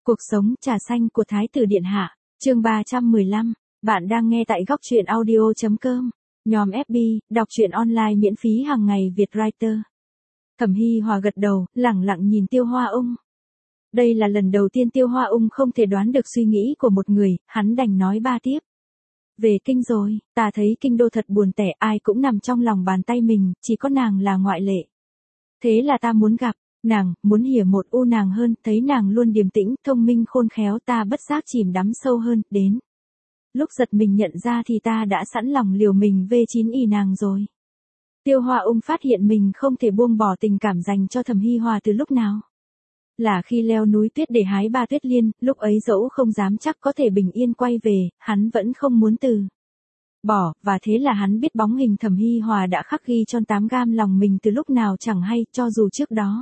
Cuộc sống trà xanh của Thái tử Điện Hạ, chương 315, bạn đang nghe tại góc truyện audio.com, nhóm FB, đọc truyện online miễn phí hàng ngày Việt Writer. Thẩm Hy Hòa gật đầu, lẳng lặng nhìn Tiêu Hoa Ung. Đây là lần đầu tiên Tiêu Hoa Ung không thể đoán được suy nghĩ của một người, hắn đành nói ba tiếp. Về kinh rồi, ta thấy kinh đô thật buồn tẻ, ai cũng nằm trong lòng bàn tay mình, chỉ có nàng là ngoại lệ. Thế là ta muốn gặp nàng, muốn hiểu một nàng hơn, thấy nàng luôn điềm tĩnh, thông minh khôn khéo, ta bất giác chìm đắm sâu hơn, đến. Lúc giật mình nhận ra thì ta đã sẵn lòng liều mình về chín y nàng rồi. Tiêu Hoa Ung phát hiện mình không thể buông bỏ tình cảm dành cho Thẩm Hy Hòa từ lúc nào. Là khi leo núi tuyết để hái ba tuyết liên, lúc ấy dẫu không dám chắc có thể bình yên quay về, hắn vẫn không muốn từ bỏ, và thế là hắn biết bóng hình Thẩm Hy Hòa đã khắc ghi trong tám gam lòng mình từ lúc nào chẳng hay, cho dù trước đó.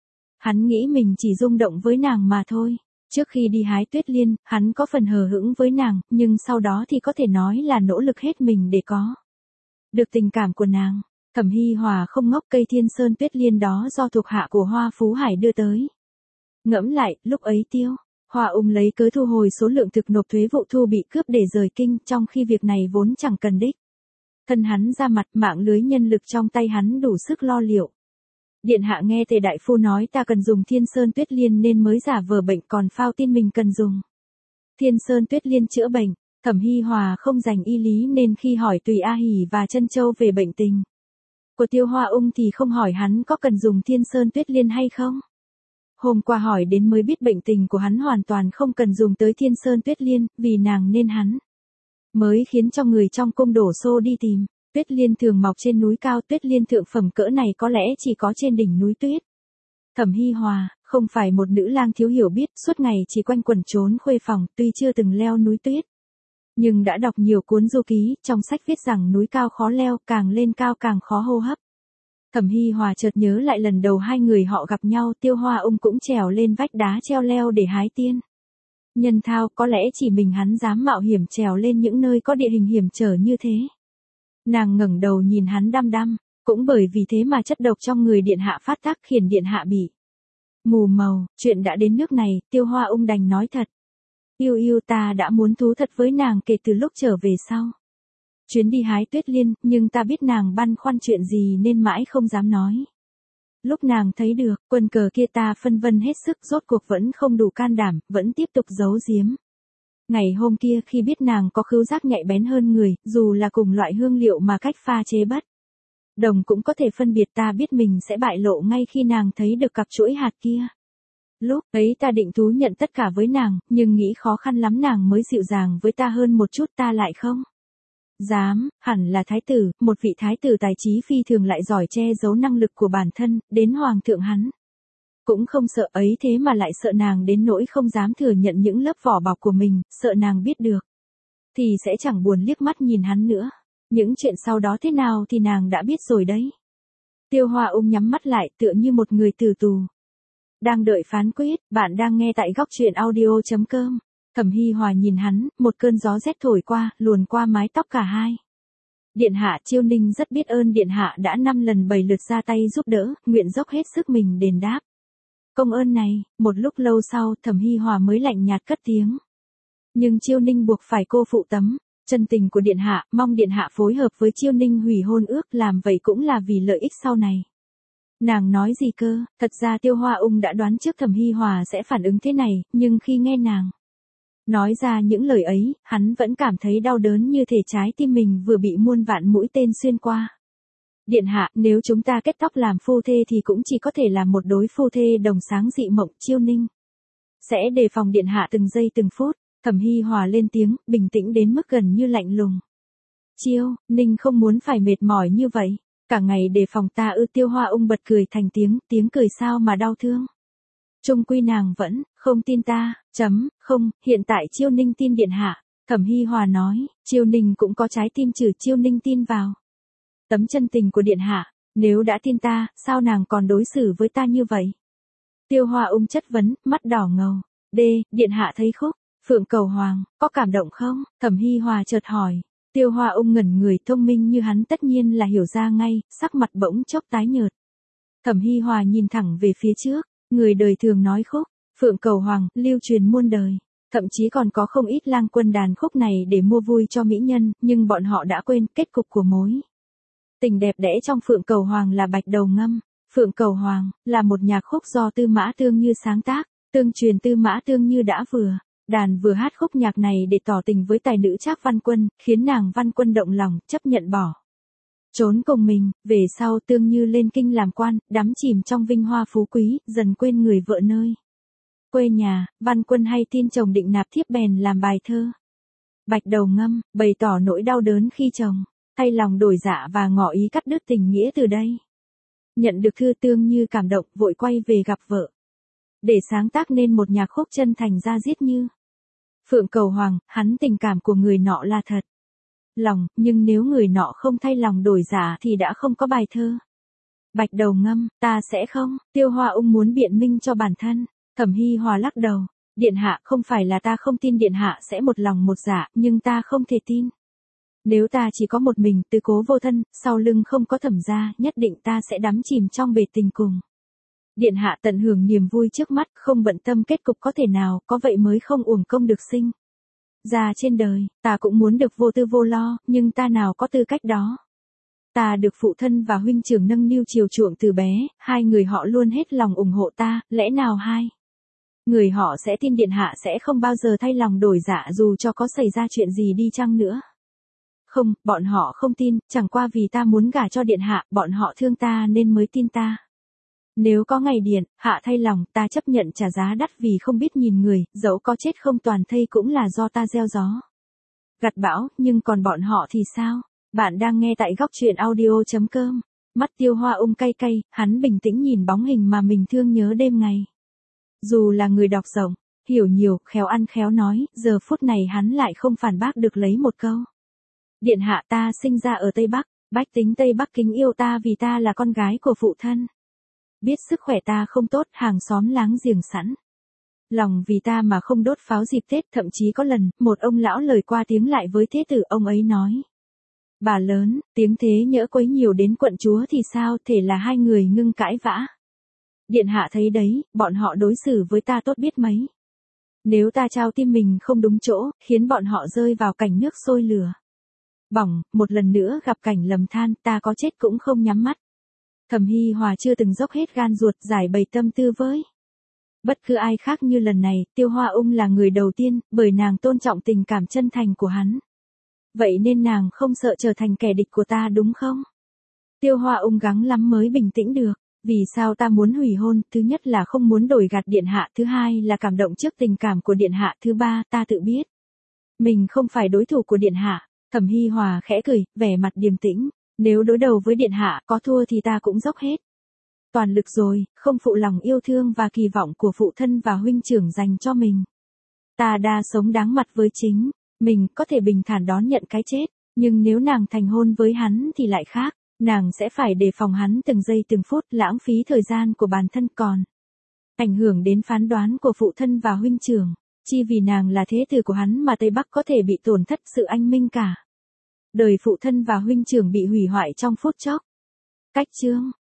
Hắn nghĩ mình chỉ rung động với nàng mà thôi. Trước khi đi hái tuyết liên, hắn có phần hờ hững với nàng, nhưng sau đó thì có thể nói là nỗ lực hết mình để có được tình cảm của nàng. Thẩm Hy Hòa không ngốc, cây thiên sơn tuyết liên đó do thuộc hạ của Hoa Phú Hải đưa tới. Ngẫm lại, lúc ấy Tiêu Hoa Ung lấy cớ thu hồi số lượng thực nộp thuế vụ thu bị cướp để rời kinh, trong khi việc này vốn chẳng cần đích thân hắn ra mặt, mạng lưới nhân lực trong tay hắn đủ sức lo liệu. Điện hạ nghe Tề đại phu nói ta cần dùng thiên sơn tuyết liên nên mới giả vờ bệnh, còn phao tin mình cần dùng thiên sơn tuyết liên chữa bệnh. Thẩm Hy Hòa không dành y lý nên khi hỏi Tùy A Hỷ và Trân Châu về bệnh tình của Tiêu Hoa Ung thì không hỏi hắn có cần dùng thiên sơn tuyết liên hay không. Hôm qua hỏi đến mới biết bệnh tình của hắn hoàn toàn không cần dùng tới thiên sơn tuyết liên, vì nàng nên hắn mới khiến cho người trong cung đổ xô đi tìm. Tuyết liên thường mọc trên núi cao, tuyết liên thượng phẩm cỡ này có lẽ chỉ có trên đỉnh núi tuyết. Thẩm Hy Hòa, không phải một nữ lang thiếu hiểu biết, suốt ngày chỉ quanh quẩn trốn khuê phòng, tuy chưa từng leo núi tuyết, nhưng đã đọc nhiều cuốn du ký, trong sách viết rằng núi cao khó leo, càng lên cao càng khó hô hấp. Thẩm Hy Hòa chợt nhớ lại lần đầu hai người họ gặp nhau, Tiêu Hoa Ung cũng trèo lên vách đá treo leo để hái tiên nhân thao, có lẽ chỉ mình hắn dám mạo hiểm trèo lên những nơi có địa hình hiểm trở như thế. Nàng ngẩng đầu nhìn hắn đăm đăm, cũng bởi vì thế mà chất độc trong người điện hạ phát tác khiến điện hạ bị mù màu. Chuyện đã đến nước này, Tiêu Hoa Ung đành nói thật. Yêu ta đã muốn thú thật với nàng kể từ lúc trở về sau chuyến đi hái tuyết liên, nhưng ta biết nàng băn khoăn chuyện gì nên mãi không dám nói. Lúc nàng thấy được quân cờ kia ta phân vân hết sức, rốt cuộc vẫn không đủ can đảm, vẫn tiếp tục giấu giếm. Ngày hôm kia khi biết nàng có khứu giác nhạy bén hơn người, dù là cùng loại hương liệu mà cách pha chế bất đồng cũng có thể phân biệt, ta biết mình sẽ bại lộ ngay khi nàng thấy được cặp chuỗi hạt kia. Lúc ấy ta định thú nhận tất cả với nàng, nhưng nghĩ khó khăn lắm nàng mới dịu dàng với ta hơn một chút, ta lại không dám. Hẳn là thái tử, một vị thái tử tài trí phi thường lại giỏi che giấu năng lực của bản thân, đến hoàng thượng hắn cũng không sợ, ấy thế mà lại sợ nàng đến nỗi không dám thừa nhận những lớp vỏ bọc của mình, sợ nàng biết được thì sẽ chẳng buồn liếc mắt nhìn hắn nữa. Những chuyện sau đó thế nào thì nàng đã biết rồi đấy. Tiêu Hoa Ung nhắm mắt lại, tựa như một người tử tù đang đợi phán quyết. Bạn đang nghe tại góc truyện audio.com. Thẩm Hy Hòa nhìn hắn, một cơn gió rét thổi qua, luồn qua mái tóc cả hai. Điện hạ, Chiêu Ninh rất biết ơn điện hạ đã 5 lần 7 lượt ra tay giúp đỡ, nguyện dốc hết sức mình đền đáp công ơn này. Một lúc lâu sau, Thẩm Hy Hòa mới lạnh nhạt cất tiếng. Nhưng Chiêu Ninh buộc phải cô phụ tấm chân tình của điện hạ, mong điện hạ phối hợp với Chiêu Ninh hủy hôn ước, làm vậy cũng là vì lợi ích sau này. Nàng nói gì cơ? Thật ra Tiêu Hoa Ung đã đoán trước Thẩm Hy Hòa sẽ phản ứng thế này, nhưng khi nghe nàng nói ra những lời ấy, hắn vẫn cảm thấy đau đớn, như thể trái tim mình vừa bị muôn vạn mũi tên xuyên qua. Điện hạ, nếu chúng ta kết tóc làm phu thê thì cũng chỉ có thể là một đối phu thê đồng sáng dị mộng. Chiêu Ninh sẽ đề phòng điện hạ từng giây từng phút. Thẩm Hy Hòa lên tiếng, bình tĩnh đến mức gần như lạnh lùng. Chiêu Ninh không muốn phải mệt mỏi như vậy. Cả ngày đề phòng ta ư? Tiêu Hoa Ung bật cười thành tiếng, tiếng cười sao mà đau thương. Chung quy nàng vẫn không tin ta. Không, hiện tại Chiêu Ninh tin điện hạ. Thẩm Hy Hòa nói, Chiêu Ninh cũng có trái tim chứ. Chiêu Ninh tin vào tấm chân tình của điện hạ. Nếu đã tin ta, sao nàng còn đối xử với ta như vậy? Tiêu Hoa Ung chất vấn, mắt đỏ ngầu. Điện hạ thấy khúc Phượng Cầu Hoàng có cảm động không? Thẩm Hy Hòa chợt hỏi. Tiêu Hoa Ung ngẩn người, thông minh như hắn tất nhiên là hiểu ra ngay, sắc mặt bỗng chốc tái nhợt. Thẩm Hy Hòa nhìn thẳng về phía trước, người đời thường nói khúc Phượng Cầu Hoàng, lưu truyền muôn đời. Thậm chí còn có không ít lang quân đàn khúc này để mua vui cho mỹ nhân, nhưng bọn họ đã quên kết cục của mối tình đẹp đẽ trong Phượng Cầu Hoàng là Bạch Đầu Ngâm. Phượng Cầu Hoàng là một nhạc khúc do Tư Mã Tương Như sáng tác, tương truyền Tư Mã Tương Như đã đàn vừa hát khúc nhạc này để tỏ tình với tài nữ Trác Văn Quân, khiến nàng Văn Quân động lòng, chấp nhận bỏ trốn cùng mình. Về sau Tương Như lên kinh làm quan, đắm chìm trong vinh hoa phú quý, dần quên người vợ nơi quê nhà. Văn Quân hay tin chồng định nạp thiếp bèn làm bài thơ Bạch Đầu Ngâm, bày tỏ nỗi đau đớn khi chồng thay lòng đổi dạ và ngỏ ý cắt đứt tình nghĩa từ đây. Nhận được thư, Tương Như cảm động, vội quay về gặp vợ để sáng tác nên một nhạc khúc chân thành da diết như Phượng Cầu Hoàng. Hắn tình cảm của người nọ là thật lòng, nhưng nếu người nọ không thay lòng đổi dạ thì đã không có bài thơ Bạch Đầu Ngâm. Ta sẽ không. Tiêu Hoa Ung muốn biện minh cho bản thân. Thẩm Hi Hòa lắc đầu. Điện hạ, không phải là ta không tin điện hạ sẽ một lòng một dạ, nhưng ta không thể tin. Nếu ta chỉ có một mình, tứ cố vô thân, sau lưng không có Thẩm gia, nhất định ta sẽ đắm chìm trong bể tình cùng điện hạ, tận hưởng niềm vui trước mắt, không bận tâm kết cục có thể nào, có vậy mới không uổng công được sinh ra trên đời. Ta cũng muốn được vô tư vô lo, nhưng ta nào có tư cách đó. Ta được phụ thân và huynh trưởng nâng niu chiều chuộng từ bé, hai người họ luôn hết lòng ủng hộ ta, lẽ nào hai người họ sẽ tin điện hạ sẽ không bao giờ thay lòng đổi dạ dù cho có xảy ra chuyện gì đi chăng nữa? Không, bọn họ không tin, chẳng qua vì ta muốn gả cho điện hạ, bọn họ thương ta nên mới tin ta. Nếu có ngày điện hạ thay lòng, ta chấp nhận trả giá đắt vì không biết nhìn người, dẫu có chết không toàn thây cũng là do ta gieo gió gặt bão, nhưng còn bọn họ thì sao? Bạn đang nghe tại góc truyện audio.com. Mắt Tiêu Hoa Ung cay cay, hắn bình tĩnh nhìn bóng hình mà mình thương nhớ đêm ngày. Dù là người đọc rộng, hiểu nhiều, khéo ăn khéo nói, giờ phút này hắn lại không phản bác được lấy một câu. Điện hạ, ta sinh ra ở Tây Bắc, bách tính Tây Bắc kính yêu ta vì ta là con gái của phụ thân. Biết sức khỏe ta không tốt, hàng xóm láng giềng sẵn lòng vì ta mà không đốt pháo dịp Tết. Thậm chí có lần, một ông lão lời qua tiếng lại với thế tử, ông ấy nói: bà lớn, tiếng thế nhỡ quấy nhiều đến quận chúa thì sao, thể là hai người ngưng cãi vã. Điện hạ thấy đấy, bọn họ đối xử với ta tốt biết mấy. Nếu ta trao tim mình không đúng chỗ, khiến bọn họ rơi vào cảnh nước sôi lửa bỏng, một lần nữa gặp cảnh lầm than, ta có chết cũng không nhắm mắt. Thẩm Hi Hòa chưa từng dốc hết gan ruột giải bày tâm tư với bất cứ ai khác như lần này. Tiêu Hoa Ung là người đầu tiên, bởi nàng tôn trọng tình cảm chân thành của hắn. Vậy nên nàng không sợ trở thành kẻ địch của ta đúng không? Tiêu Hoa Ung gắng lắm mới bình tĩnh được. Vì sao ta muốn hủy hôn? Thứ nhất là không muốn đổi gạt điện hạ, thứ hai là cảm động trước tình cảm của điện hạ, thứ ba, ta tự biết mình không phải đối thủ của điện hạ. Thẩm Hi Hòa khẽ cười, vẻ mặt điềm tĩnh. Nếu đối đầu với điện hạ, có thua thì ta cũng dốc hết toàn lực rồi, không phụ lòng yêu thương và kỳ vọng của phụ thân và huynh trưởng dành cho mình. Ta đã sống đáng mặt với chính mình, có thể bình thản đón nhận cái chết, nhưng nếu nàng thành hôn với hắn thì lại khác. Nàng sẽ phải đề phòng hắn từng giây từng phút, lãng phí thời gian của bản thân, còn ảnh hưởng đến phán đoán của phụ thân và huynh trưởng. Chi vì nàng là thế tử của hắn mà Tây Bắc có thể bị tổn thất sự anh minh cả đời, phụ thân và huynh trưởng bị hủy hoại trong phút chốc. Cách chương